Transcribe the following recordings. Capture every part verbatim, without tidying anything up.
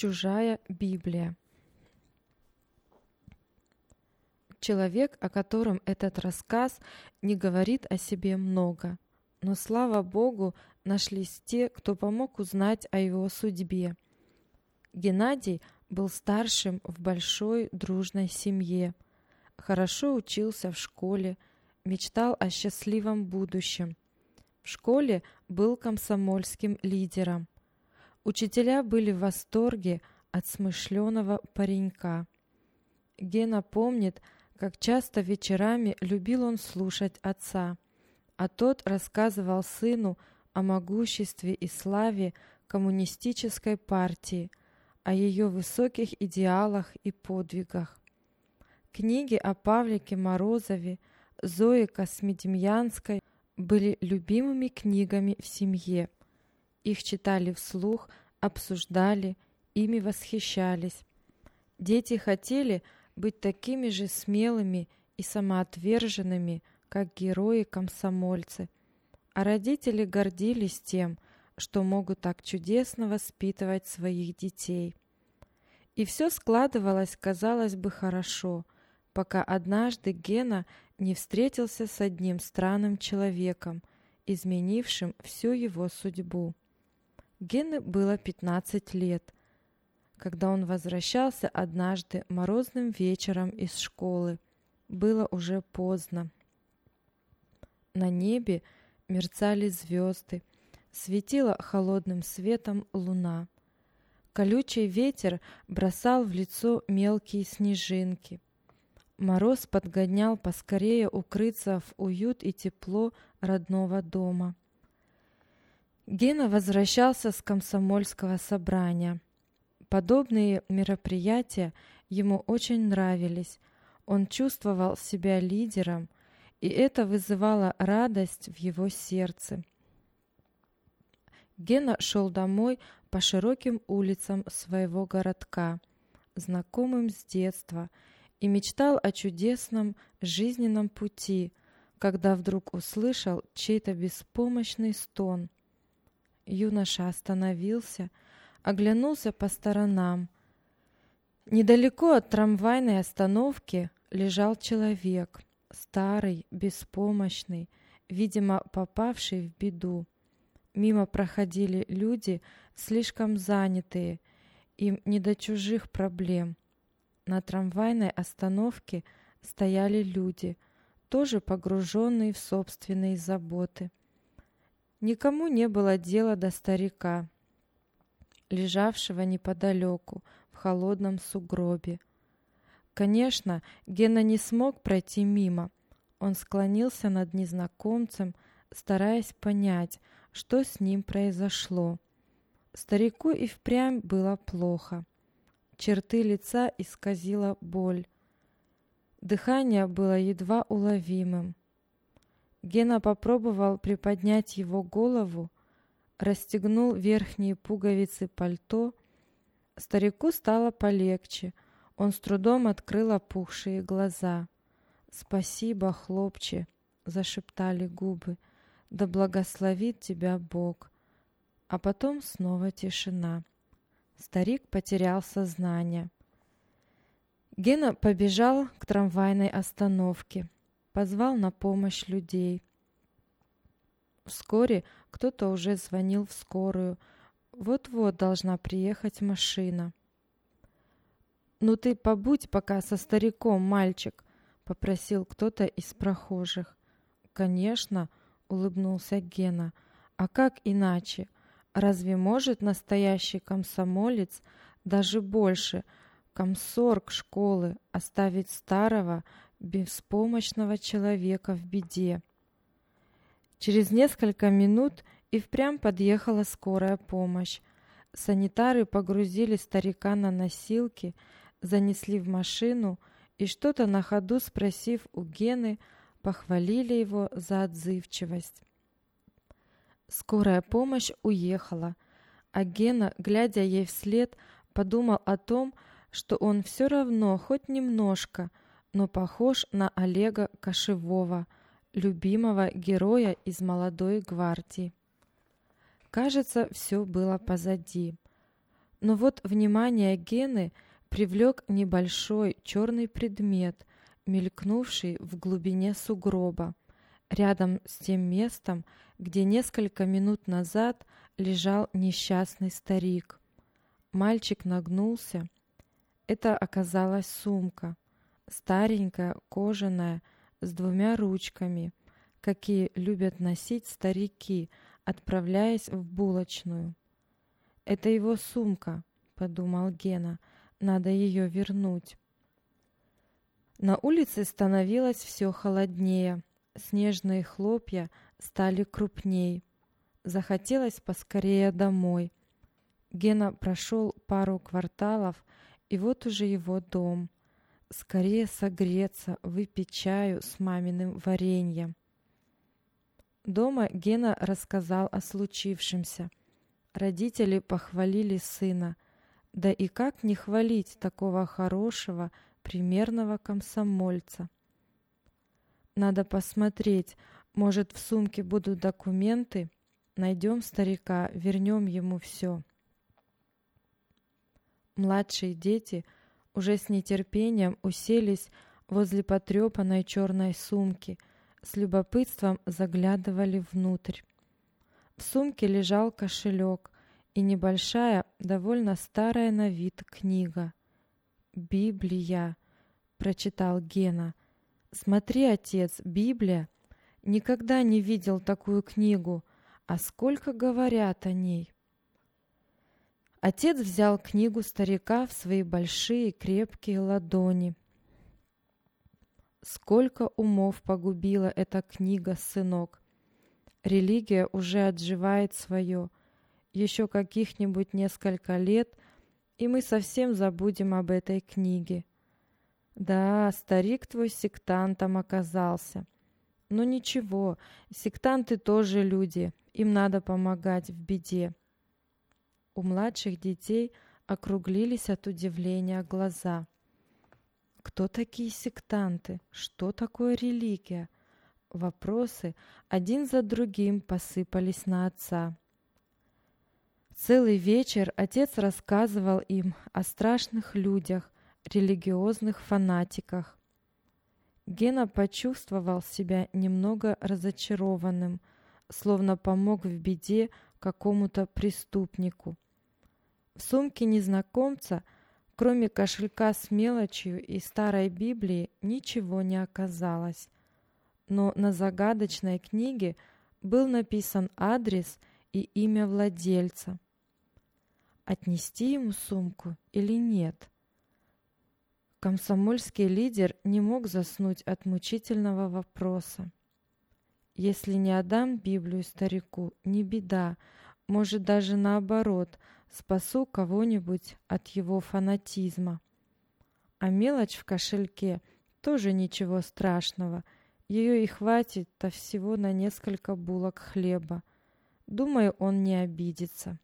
Чужая Библия. Человек, о котором этот рассказ, не говорит о себе много, но, слава Богу, нашлись те, кто помог узнать о его судьбе. Геннадий был старшим в большой дружной семье, хорошо учился в школе, мечтал о счастливом будущем. В школе был комсомольским лидером. Учителя были в восторге от смышленого паренька. Гена помнит, как часто вечерами любил он слушать отца, а тот рассказывал сыну о могуществе и славе коммунистической партии, о ее высоких идеалах и подвигах. Книги о Павлике Морозове, Зое Космедемьянской были любимыми книгами в семье. Их читали вслух, обсуждали, ими восхищались. Дети хотели быть такими же смелыми и самоотверженными, как герои-комсомольцы, а родители гордились тем, что могут так чудесно воспитывать своих детей. И все складывалось, казалось бы, хорошо, пока однажды Гена не встретился с одним странным человеком, изменившим всю его судьбу. Гене было пятнадцать лет, когда он возвращался однажды морозным вечером из школы. Было уже поздно. На небе мерцали звезды, светила холодным светом луна. Колючий ветер бросал в лицо мелкие снежинки. Мороз подгонял поскорее укрыться в уют и тепло родного дома. Гена возвращался с комсомольского собрания. Подобные мероприятия ему очень нравились. Он чувствовал себя лидером, и это вызывало радость в его сердце. Гена шел домой по широким улицам своего городка, знакомым с детства, и мечтал о чудесном жизненном пути, когда вдруг услышал чей-то беспомощный стон. Юноша остановился, оглянулся по сторонам. Недалеко от трамвайной остановки лежал человек, старый, беспомощный, видимо, попавший в беду. Мимо проходили люди, слишком занятые, им не до чужих проблем. На трамвайной остановке стояли люди, тоже погруженные в собственные заботы. Никому не было дела до старика, лежавшего неподалеку в холодном сугробе. Конечно, Гена не смог пройти мимо. Он склонился над незнакомцем, стараясь понять, что с ним произошло. Старику и впрямь было плохо. Черты лица исказила боль. Дыхание было едва уловимым. Гена попробовал приподнять его голову, расстегнул верхние пуговицы пальто. Старику стало полегче. Он с трудом открыл опухшие глаза. «Спасибо, хлопче», — зашептали губы. «Да благословит тебя Бог». А потом снова тишина. Старик потерял сознание. Гена побежал к трамвайной остановке, позвал на помощь людей. Вскоре кто-то уже звонил в скорую. Вот-вот должна приехать машина. «Ну ты побудь пока со стариком, мальчик», — попросил кто-то из прохожих. «Конечно», — улыбнулся Гена. «А как иначе? Разве может настоящий комсомолец, даже больше, комсорг школы, оставить старого, беспомощного человека в беде?» Через несколько минут и впрямь подъехала скорая помощь. Санитары погрузили старика на носилки, занесли в машину и, что-то на ходу спросив у Гены, похвалили его за отзывчивость. Скорая помощь уехала, а Гена, глядя ей вслед, подумал о том, что он все равно хоть немножко, но похож на Олега Кошевого, любимого героя из «Молодой гвардии». Кажется, все было позади. Но вот внимание Гены привлек небольшой черный предмет, мелькнувший в глубине сугроба, рядом с тем местом, где несколько минут назад лежал несчастный старик. Мальчик нагнулся. Это оказалась сумка, старенькая, кожаная, с двумя ручками, какие любят носить старики, отправляясь в булочную. «Это его сумка», — подумал Гена, — «надо ее вернуть». На улице становилось все холоднее, снежные хлопья стали крупней. Захотелось поскорее домой. Гена прошел пару кварталов, и вот уже его дом. Скорее согреться, выпить чаю с маминым вареньем. Дома Гена рассказал о случившемся. Родители похвалили сына. Да и как не хвалить такого хорошего, примерного комсомольца? Надо посмотреть, может, в сумке будут документы. Найдем старика, вернем ему все. Младшие дети уже с нетерпением уселись возле потрепанной черной сумки, с любопытством заглядывали внутрь. В сумке лежал кошелек и небольшая, довольно старая на вид книга. «Библия», — прочитал Гена. «Смотри, отец, Библия. Никогда не видел такую книгу, а сколько говорят о ней». Отец взял книгу старика в свои большие крепкие ладони. «Сколько умов погубила эта книга, сынок! Религия уже отживает свое. Еще каких-нибудь несколько лет, и мы совсем забудем об этой книге. Да, старик твой сектантом оказался. Но ничего, сектанты тоже люди, им надо помогать в беде». У младших детей округлились от удивления глаза. Кто такие сектанты? Что такое религия? Вопросы один за другим посыпались на отца. Целый вечер отец рассказывал им о страшных людях, религиозных фанатиках. Гена почувствовал себя немного разочарованным, словно помог в беде какому-то преступнику. В сумке незнакомца, кроме кошелька с мелочью и старой Библии, ничего не оказалось. Но на загадочной книге был написан адрес и имя владельца. Отнести ему сумку или нет? Комсомольский лидер не мог заснуть от мучительного вопроса. Если не отдам Библию старику, не беда, может, даже наоборот, спасу кого-нибудь от его фанатизма. А мелочь в кошельке тоже ничего страшного, ее и хватит-то всего на несколько булок хлеба. Думаю, он не обидится.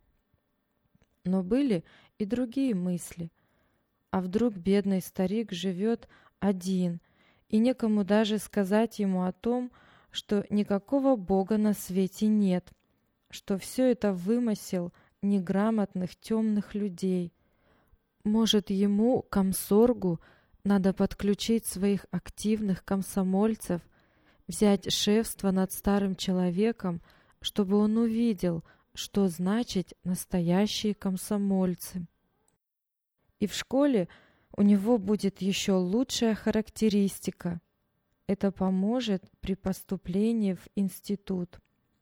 Но были и другие мысли. А вдруг бедный старик живет один, и некому даже сказать ему о том, что никакого Бога на свете нет, что все это вымысел неграмотных темных людей. Может, ему, комсоргу, надо подключить своих активных комсомольцев, взять шефство над старым человеком, чтобы он увидел, что значит настоящие комсомольцы. И в школе у него будет еще лучшая характеристика. Это поможет при поступлении в институт.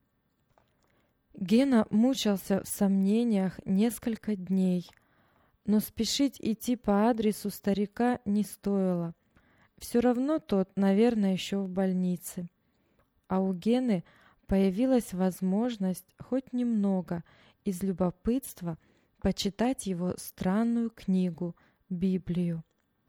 Гена мучился в сомнениях несколько дней, но спешить идти по адресу старика не стоило. Все равно тот, наверное, еще в больнице. А у Гены появилась возможность хоть немного из любопытства почитать его странную книгу, Библию.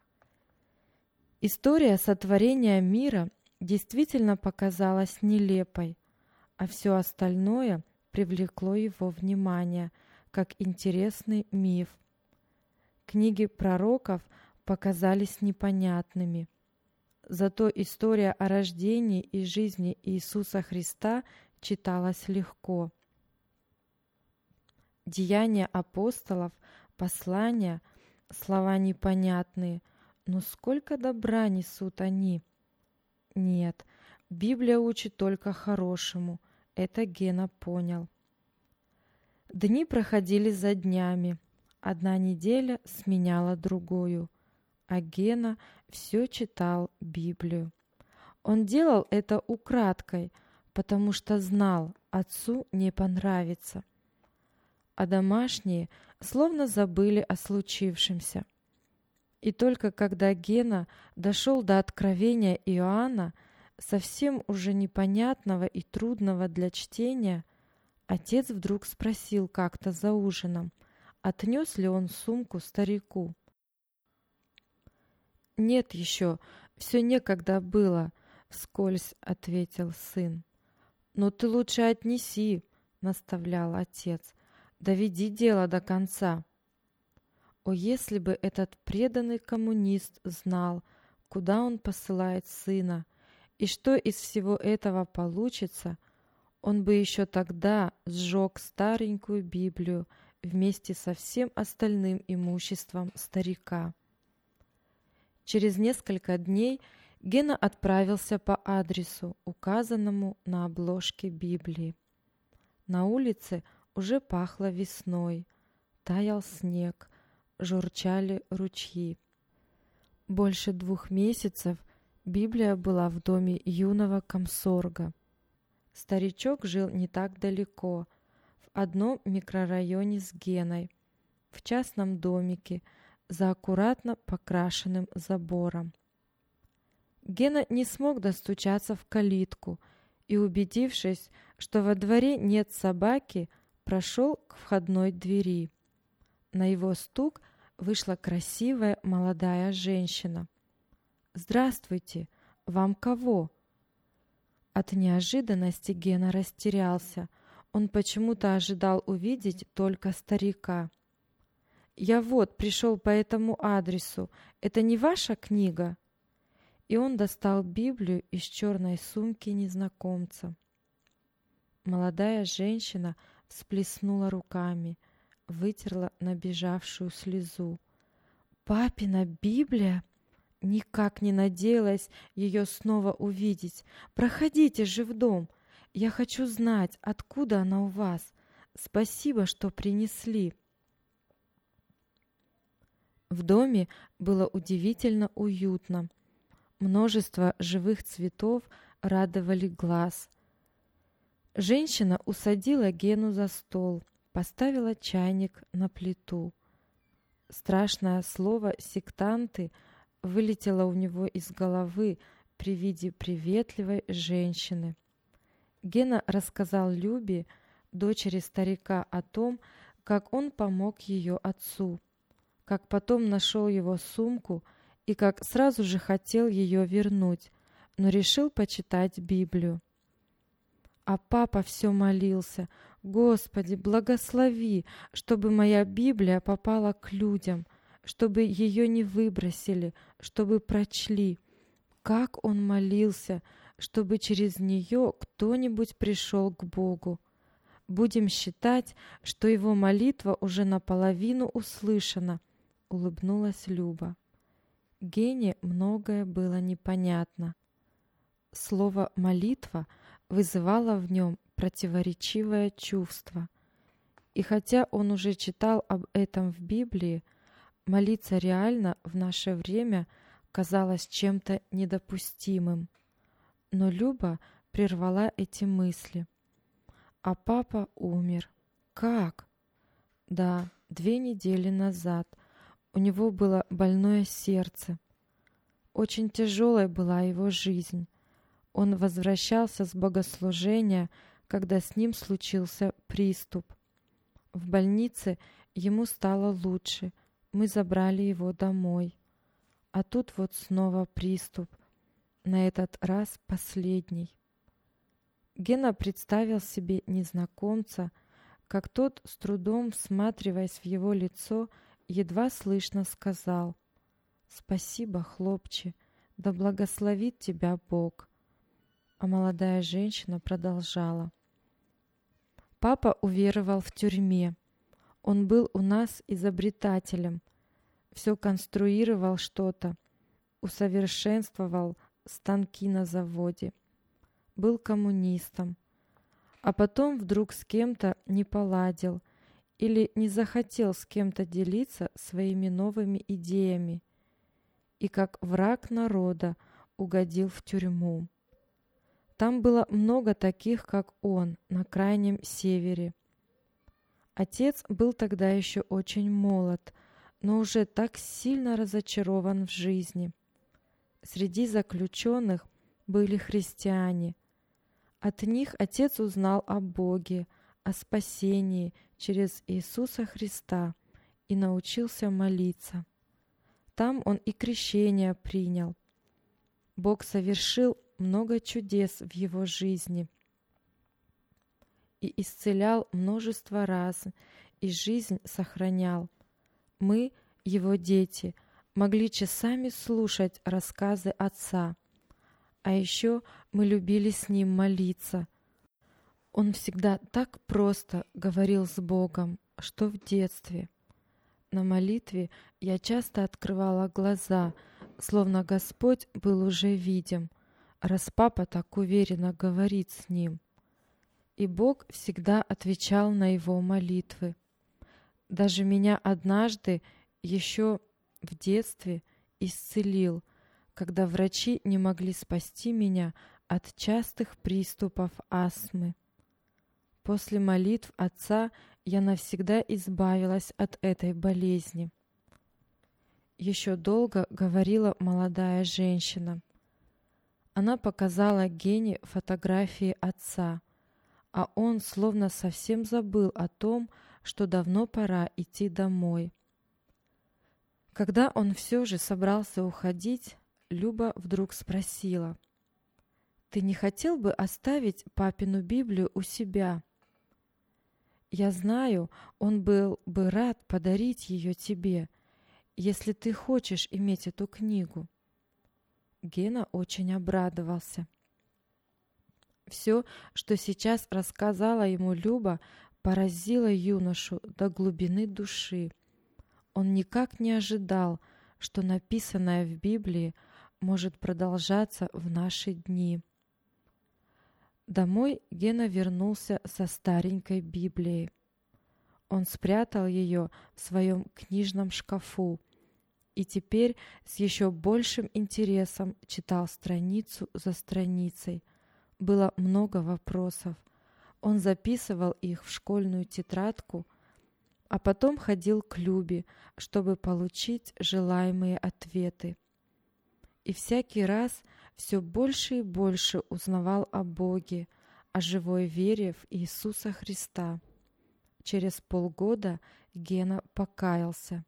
История сотворения мира действительно показалась нелепой, а все остальное привлекло его внимание, как интересный миф. Книги пророков показались непонятными. Зато история о рождении и жизни Иисуса Христа читалась легко. Деяния апостолов, послания, слова непонятные, но сколько добра несут они. Нет, Библия учит только хорошему, это Гена понял. Дни проходили за днями, одна неделя сменяла другую, а Гена все читал Библию. Он делал это украдкой, потому что знал, отцу не понравится. А домашние словно забыли о случившемся. И только когда Гена дошел до откровения Иоанна, совсем уже непонятного и трудного для чтения, отец вдруг спросил как-то за ужином, отнес ли он сумку старику. «Нет еще, все некогда было», — вскользь ответил сын. «Но ты лучше отнеси», — наставлял отец, — «доведи дело до конца». О, если бы этот преданный коммунист знал, куда он посылает сына, и что из всего этого получится, он бы еще тогда сжег старенькую Библию вместе со всем остальным имуществом старика. Через несколько дней Гена отправился по адресу, указанному на обложке Библии. На улице уже пахло весной, таял снег, журчали ручьи. Больше двух месяцев Библия была в доме юного комсорга. Старичок жил не так далеко, в одном микрорайоне с Геной, в частном домике, за аккуратно покрашенным забором. Гена не смог достучаться в калитку и, убедившись, что во дворе нет собаки, прошел к входной двери. На его стук вышла красивая молодая женщина. «Здравствуйте! Вам кого?» От неожиданности Гена растерялся. Он почему-то ожидал увидеть только старика. «Я вот пришел по этому адресу. Это не ваша книга?» И он достал Библию из черной сумки незнакомца. Молодая женщина всплеснула руками, вытерла набежавшую слезу. «Папина Библия? Никак не надеялась ее снова увидеть. Проходите же в дом. Я хочу знать, откуда она у вас. Спасибо, что принесли». В доме было удивительно уютно. Множество живых цветов радовали глаз. Женщина усадила Гену за стол, поставила чайник на плиту. Страшное слово «сектанты» вылетело у него из головы при виде приветливой женщины. Гена рассказал Любе, дочери старика, о том, как он помог ее отцу, как потом нашел его сумку и как сразу же хотел ее вернуть, но решил почитать Библию. А папа все молился: «Господи, благослови, чтобы моя Библия попала к людям, чтобы ее не выбросили, чтобы прочли». Как он молился, чтобы через нее кто-нибудь пришел к Богу. Будем считать, что его молитва уже наполовину услышана, улыбнулась Люба. Гене многое было непонятно. Слово «молитва» вызывало в нем противоречивое чувство. И хотя он уже читал об этом в Библии, молиться реально в наше время казалось чем-то недопустимым. Но Люба прервала эти мысли. А папа умер. Как? Да, две недели назад. У него было больное сердце. Очень тяжелой была его жизнь. Он возвращался с богослужения, когда с ним случился приступ. В больнице ему стало лучше. Мы забрали его домой. А тут вот снова приступ. На этот раз последний. Гена представил себе незнакомца, как тот, с трудом всматриваясь в его лицо, едва слышно сказал: «Спасибо, хлопче, да благословит тебя Бог». А молодая женщина продолжала: «Папа уверовал в тюрьме. Он был у нас изобретателем, все конструировал что-то, усовершенствовал станки на заводе, был коммунистом, а потом вдруг с кем-то не поладил или не захотел с кем-то делиться своими новыми идеями и как враг народа угодил в тюрьму. Там было много таких, как он, на крайнем севере. Отец был тогда еще очень молод, но уже так сильно разочарован в жизни. Среди заключенных были христиане. От них отец узнал о Боге, о спасении через Иисуса Христа и научился молиться. Там он и крещение принял. Бог совершил много чудес в его жизни и исцелял множество раз, и жизнь сохранял. Мы, его дети, могли часами слушать рассказы отца, а еще мы любили с ним молиться. Он всегда так просто говорил с Богом, что в детстве. На молитве я часто открывала глаза, словно Господь был уже видим, раз папа так уверенно говорит с ним. И Бог всегда отвечал на его молитвы. Даже меня однажды, еще в детстве, исцелил, когда врачи не могли спасти меня от частых приступов астмы. После молитв отца я навсегда избавилась от этой болезни. Еще долго говорила молодая женщина. Она показала Гене фотографии отца, а он словно совсем забыл о том, что давно пора идти домой. Когда он все же собрался уходить, Люба вдруг спросила: «Ты не хотел бы оставить папину Библию у себя? Я знаю, он был бы рад подарить ее тебе, если ты хочешь иметь эту книгу». Гена очень обрадовался. Все, что сейчас рассказала ему Люба, поразило юношу до глубины души. Он никак не ожидал, что написанное в Библии может продолжаться в наши дни. Домой Гена вернулся со старенькой Библией. Он спрятал ее в своем книжном шкафу и теперь с еще большим интересом читал страницу за страницей. Было много вопросов. Он записывал их в школьную тетрадку, а потом ходил к Любе, чтобы получить желаемые ответы. И всякий раз все больше и больше узнавал о Боге, о живой вере в Иисуса Христа. Через полгода Гена покаялся.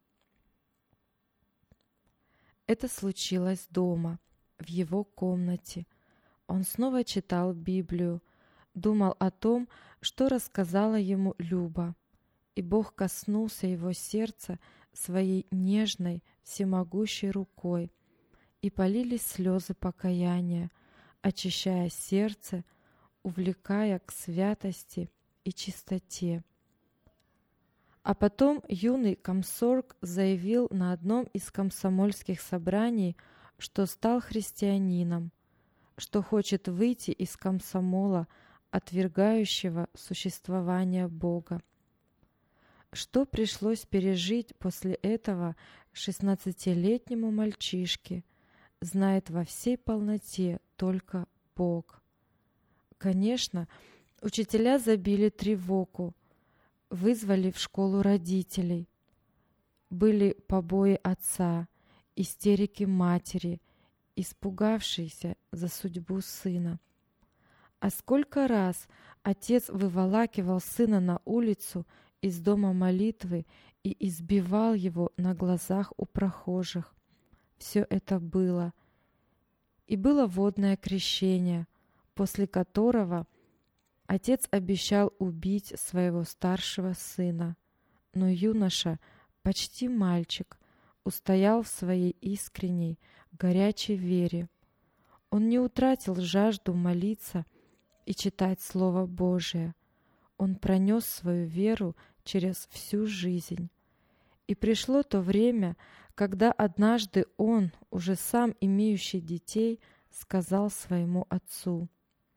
Это случилось дома, в его комнате. Он снова читал Библию, думал о том, что рассказала ему Люба, и Бог коснулся его сердца своей нежной, всемогущей рукой, и полились слезы покаяния, очищая сердце, увлекая к святости и чистоте. А потом юный комсорг заявил на одном из комсомольских собраний, что стал христианином, что хочет выйти из комсомола, отвергающего существование Бога. Что пришлось пережить после этого шестнадцатилетнему мальчишке, знает во всей полноте только Бог. Конечно, учителя забили тревогу, вызвали в школу родителей. Были побои отца, истерики матери, испугавшейся за судьбу сына. А сколько раз отец выволакивал сына на улицу из дома молитвы и избивал его на глазах у прохожих. Все это было. И было водное крещение, после которого отец обещал убить своего старшего сына. Но юноша, почти мальчик, устоял в своей искренней, горячей вере. Он не утратил жажду молиться и читать Слово Божие. Он пронес свою веру через всю жизнь. И пришло то время, когда однажды он, уже сам имеющий детей, сказал своему отцу: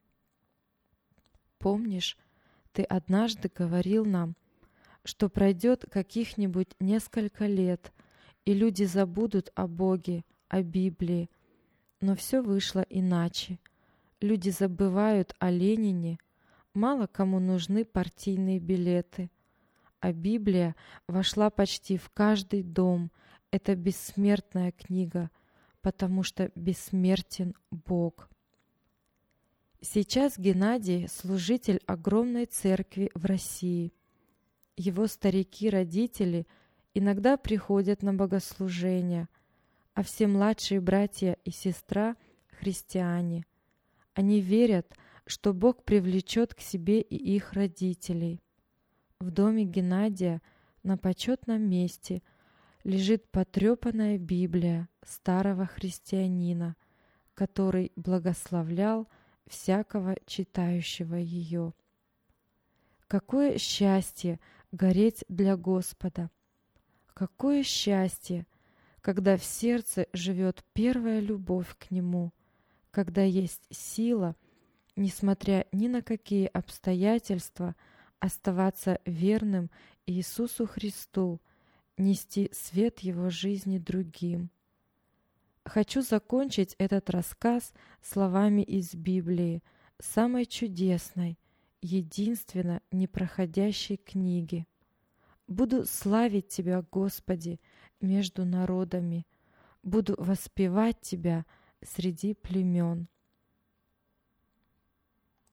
«Помнишь, ты однажды говорил нам, что пройдет каких-нибудь несколько лет, и люди забудут о Боге, о Библии. Но все вышло иначе. Люди забывают о Ленине, мало кому нужны партийные билеты. А Библия вошла почти в каждый дом. Это бессмертная книга, потому что бессмертен Бог». Сейчас Геннадий — служитель огромной церкви в России. Его старики-родители иногда приходят на богослужения, а все младшие братья и сестра — христиане. Они верят, что Бог привлечет к себе и их родителей. В доме Геннадия на почетном месте лежит потрепанная Библия старого христианина, который благословлял всякого читающего ее. Какое счастье гореть для Господа! Какое счастье, когда в сердце живет первая любовь к Нему, когда есть сила, несмотря ни на какие обстоятельства, оставаться верным Иисусу Христу, нести свет Его жизни другим. Хочу закончить этот рассказ словами из Библии, самой чудесной, единственно непроходящей книги. «Буду славить Тебя, Господи, между народами, буду воспевать Тебя среди племен».